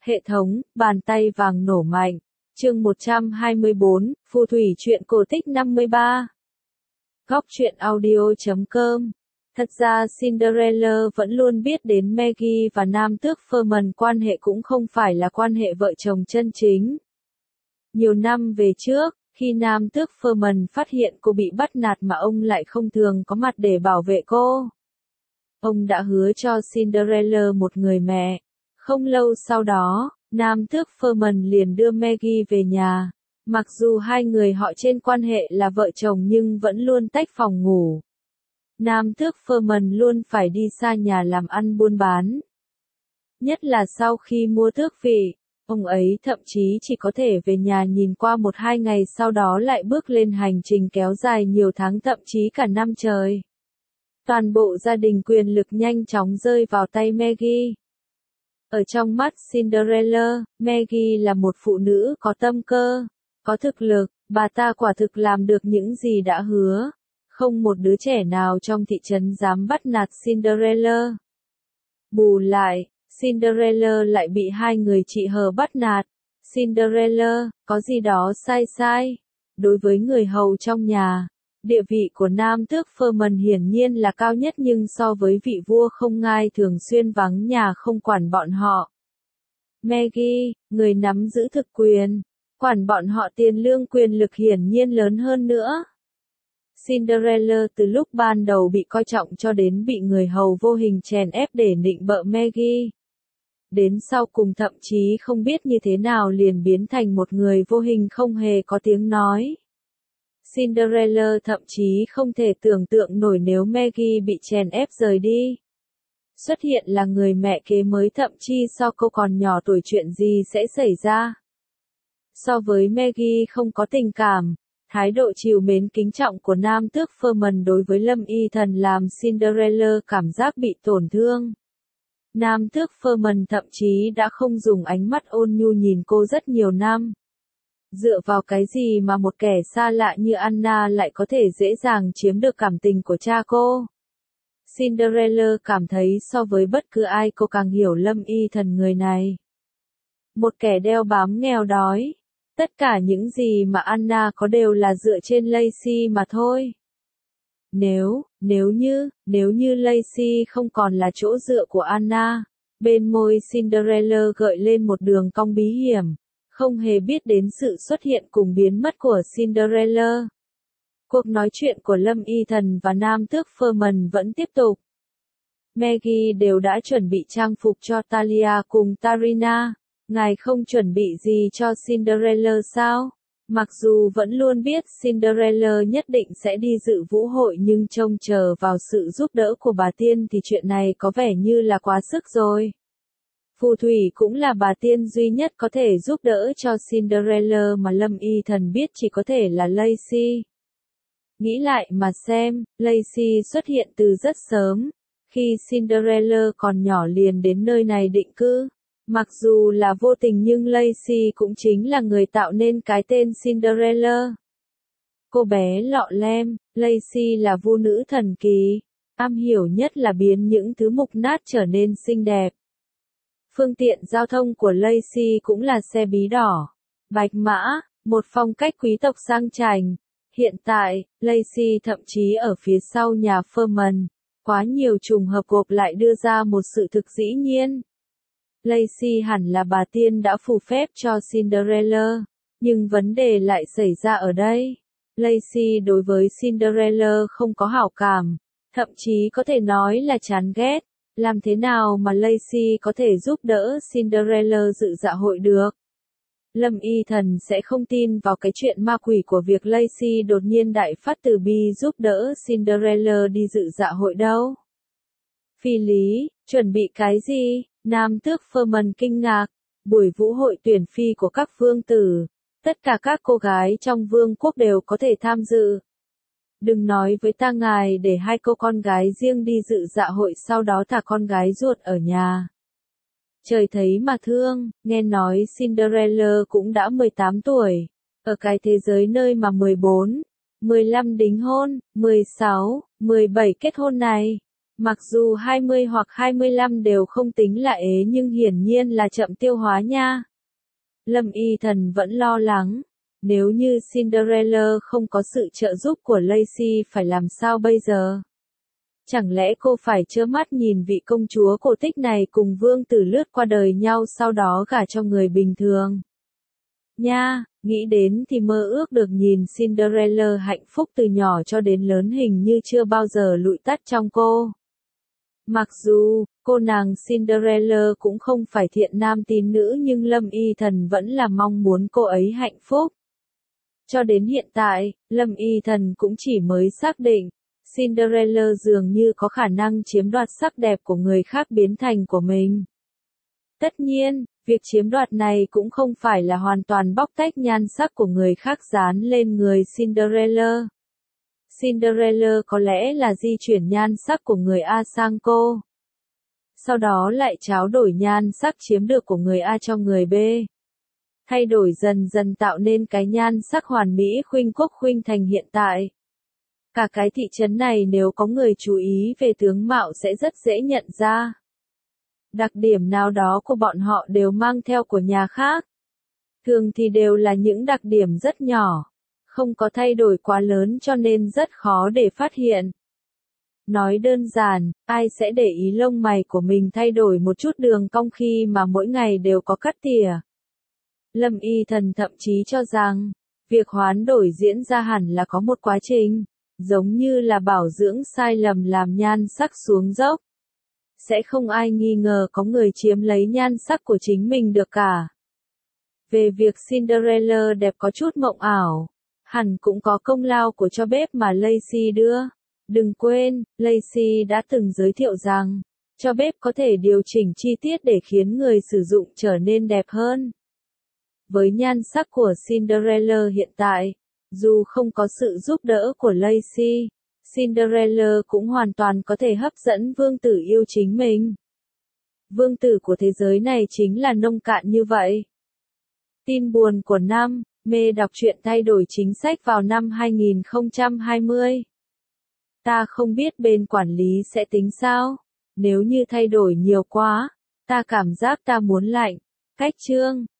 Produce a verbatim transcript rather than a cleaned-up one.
Hệ thống, bàn tay vàng nổ mạnh. Chương một trăm hai mươi bốn, Phù thủy truyện cổ tích năm mươi ba. Góc truyện audio chấm com. Thật ra Cinderella vẫn luôn biết đến Maggie và nam tước Ferman quan hệ cũng không phải là quan hệ vợ chồng chân chính. Nhiều năm về trước, khi nam tước Ferman phát hiện cô bị bắt nạt mà ông lại không thường có mặt để bảo vệ cô, ông đã hứa cho Cinderella một người mẹ. Không lâu sau đó, nam tước Ferman liền đưa Maggie về nhà. Mặc dù hai người họ trên quan hệ là vợ chồng nhưng vẫn luôn tách phòng ngủ. Nam tước Ferman luôn phải đi xa nhà làm ăn buôn bán. Nhất là sau khi mua tước vị, ông ấy thậm chí chỉ có thể về nhà nhìn qua một hai ngày sau đó lại bước lên hành trình kéo dài nhiều tháng thậm chí cả năm trời. Toàn bộ gia đình quyền lực nhanh chóng rơi vào tay Maggie. Ở trong mắt Cinderella, Maggie là một phụ nữ có tâm cơ, có thực lực, bà ta quả thực làm được những gì đã hứa. Không một đứa trẻ nào trong thị trấn dám bắt nạt Cinderella. Bù lại, Cinderella lại bị hai người chị hờ bắt nạt. Cinderella, có gì đó sai sai. Đối với người hầu trong nhà, địa vị của nam tước Ferman hiển nhiên là cao nhất nhưng so với vị vua không ngai thường xuyên vắng nhà không quản bọn họ. Maggie, người nắm giữ thực quyền, quản bọn họ tiền lương quyền lực hiển nhiên lớn hơn nữa. Cinderella từ lúc ban đầu bị coi trọng cho đến bị người hầu vô hình chèn ép để nịnh bợ Maggie. Đến sau cùng thậm chí không biết như thế nào liền biến thành một người vô hình không hề có tiếng nói. Cinderella thậm chí không thể tưởng tượng nổi nếu Maggie bị chèn ép rời đi. Xuất hiện là người mẹ kế mới thậm chí so cô còn nhỏ tuổi chuyện gì sẽ xảy ra. So với Maggie không có tình cảm, thái độ trìu mến kính trọng của nam tước Ferman đối với Lâm Y Thần làm Cinderella cảm giác bị tổn thương. Nam tước Ferman thậm chí đã không dùng ánh mắt ôn nhu nhìn cô rất nhiều năm. Dựa vào cái gì mà một kẻ xa lạ như Anna lại có thể dễ dàng chiếm được cảm tình của cha cô? Cinderella cảm thấy so với bất cứ ai cô càng hiểu Lâm Y Thần người này. Một kẻ đeo bám nghèo đói. Tất cả những gì mà Anna có đều là dựa trên Lacey mà thôi. Nếu, nếu như, nếu như Lacey không còn là chỗ dựa của Anna, bên môi Cinderella gợi lên một đường cong bí hiểm, không hề biết đến sự xuất hiện cùng biến mất của Cinderella. Cuộc nói chuyện của Lâm Y Thần và nam tước Ferman vẫn tiếp tục. Maggie đều đã chuẩn bị trang phục cho Talia cùng Tarina. Ngài không chuẩn bị gì cho Cinderella sao? Mặc dù vẫn luôn biết Cinderella nhất định sẽ đi dự vũ hội nhưng trông chờ vào sự giúp đỡ của bà tiên thì chuyện này có vẻ như là quá sức rồi. Phù thủy cũng là bà tiên duy nhất có thể giúp đỡ cho Cinderella mà Lâm Y Thần biết chỉ có thể là Lacey. Nghĩ lại mà xem, Lacey xuất hiện từ rất sớm, khi Cinderella còn nhỏ liền đến nơi này định cư. Mặc dù là vô tình nhưng Lacey cũng chính là người tạo nên cái tên Cinderella. Cô bé lọ lem, Lacey là vu nữ thần kỳ, am hiểu nhất là biến những thứ mục nát trở nên xinh đẹp. Phương tiện giao thông của Lacey cũng là xe bí đỏ, bạch mã, một phong cách quý tộc sang chảnh. Hiện tại, Lacey thậm chí ở phía sau nhà Ferman. Quá nhiều trùng hợp gộp lại đưa ra một sự thực dĩ nhiên. Lacey hẳn là bà tiên đã phù phép cho Cinderella, nhưng vấn đề lại xảy ra ở đây. Lacey đối với Cinderella không có hảo cảm, thậm chí có thể nói là chán ghét. Làm thế nào mà Lacey có thể giúp đỡ Cinderella dự dạ hội được? Lâm Y Thần sẽ không tin vào cái chuyện ma quỷ của việc Lacey đột nhiên đại phát từ bi giúp đỡ Cinderella đi dự dạ hội đâu. Phi lý, chuẩn bị cái gì? Nam tước Ferman kinh ngạc. Buổi vũ hội tuyển phi của các vương tử, tất cả các cô gái trong vương quốc đều có thể tham dự. Đừng nói với ta ngài để hai cô con gái riêng đi dự dạ hội sau đó thả con gái ruột ở nhà. Trời thấy mà thương, nghe nói Cinderella cũng đã mười tám tuổi. Ở cái thế giới nơi mà mười bốn, mười lăm đính hôn, mười sáu, mười bảy kết hôn này. Mặc dù hai mươi hoặc hai mươi lăm đều không tính là ế nhưng hiển nhiên là chậm tiêu hóa nha. Lâm Y Thần vẫn lo lắng. Nếu như Cinderella không có sự trợ giúp của Lacey phải làm sao bây giờ? Chẳng lẽ cô phải trơ mắt nhìn vị công chúa cổ tích này cùng vương tử lướt qua đời nhau sau đó gả cho người bình thường? Nha, nghĩ đến thì mơ ước được nhìn Cinderella hạnh phúc từ nhỏ cho đến lớn hình như chưa bao giờ lụi tắt trong cô. Mặc dù, cô nàng Cinderella cũng không phải thiện nam tín nữ nhưng Lâm Y Thần vẫn là mong muốn cô ấy hạnh phúc. Cho đến hiện tại, Lâm Y Thần cũng chỉ mới xác định, Cinderella dường như có khả năng chiếm đoạt sắc đẹp của người khác biến thành của mình. Tất nhiên, việc chiếm đoạt này cũng không phải là hoàn toàn bóc tách nhan sắc của người khác dán lên người Cinderella. Cinderella có lẽ là di chuyển nhan sắc của người A sang cô. Sau đó lại tráo đổi nhan sắc chiếm được của người A cho người B. Thay đổi dần dần tạo nên cái nhan sắc hoàn mỹ khuynh quốc khuynh thành hiện tại. Cả cái thị trấn này nếu có người chú ý về tướng mạo sẽ rất dễ nhận ra. Đặc điểm nào đó của bọn họ đều mang theo của nhà khác. Thường thì đều là những đặc điểm rất nhỏ, không có thay đổi quá lớn cho nên rất khó để phát hiện. Nói đơn giản, ai sẽ để ý lông mày của mình thay đổi một chút đường cong khi mà mỗi ngày đều có cắt tỉa. Lâm Y Thần thậm chí cho rằng, việc hoán đổi diễn ra hẳn là có một quá trình, giống như là bảo dưỡng sai lầm làm nhan sắc xuống dốc. Sẽ không ai nghi ngờ có người chiếm lấy nhan sắc của chính mình được cả. Về việc Cinderella đẹp có chút mộng ảo, hẳn cũng có công lao của cho bếp mà Lacey đưa. Đừng quên, Lacey đã từng giới thiệu rằng, cho bếp có thể điều chỉnh chi tiết để khiến người sử dụng trở nên đẹp hơn. Với nhan sắc của Cinderella hiện tại, dù không có sự giúp đỡ của Lacey, Cinderella cũng hoàn toàn có thể hấp dẫn vương tử yêu chính mình. Vương tử của thế giới này chính là nông cạn như vậy. Tin buồn của năm, mê đọc truyện thay đổi chính sách vào năm hai nghìn không trăm hai mươi. Ta không biết bên quản lý sẽ tính sao, nếu như thay đổi nhiều quá, ta cảm giác ta muốn lạnh. Cách chương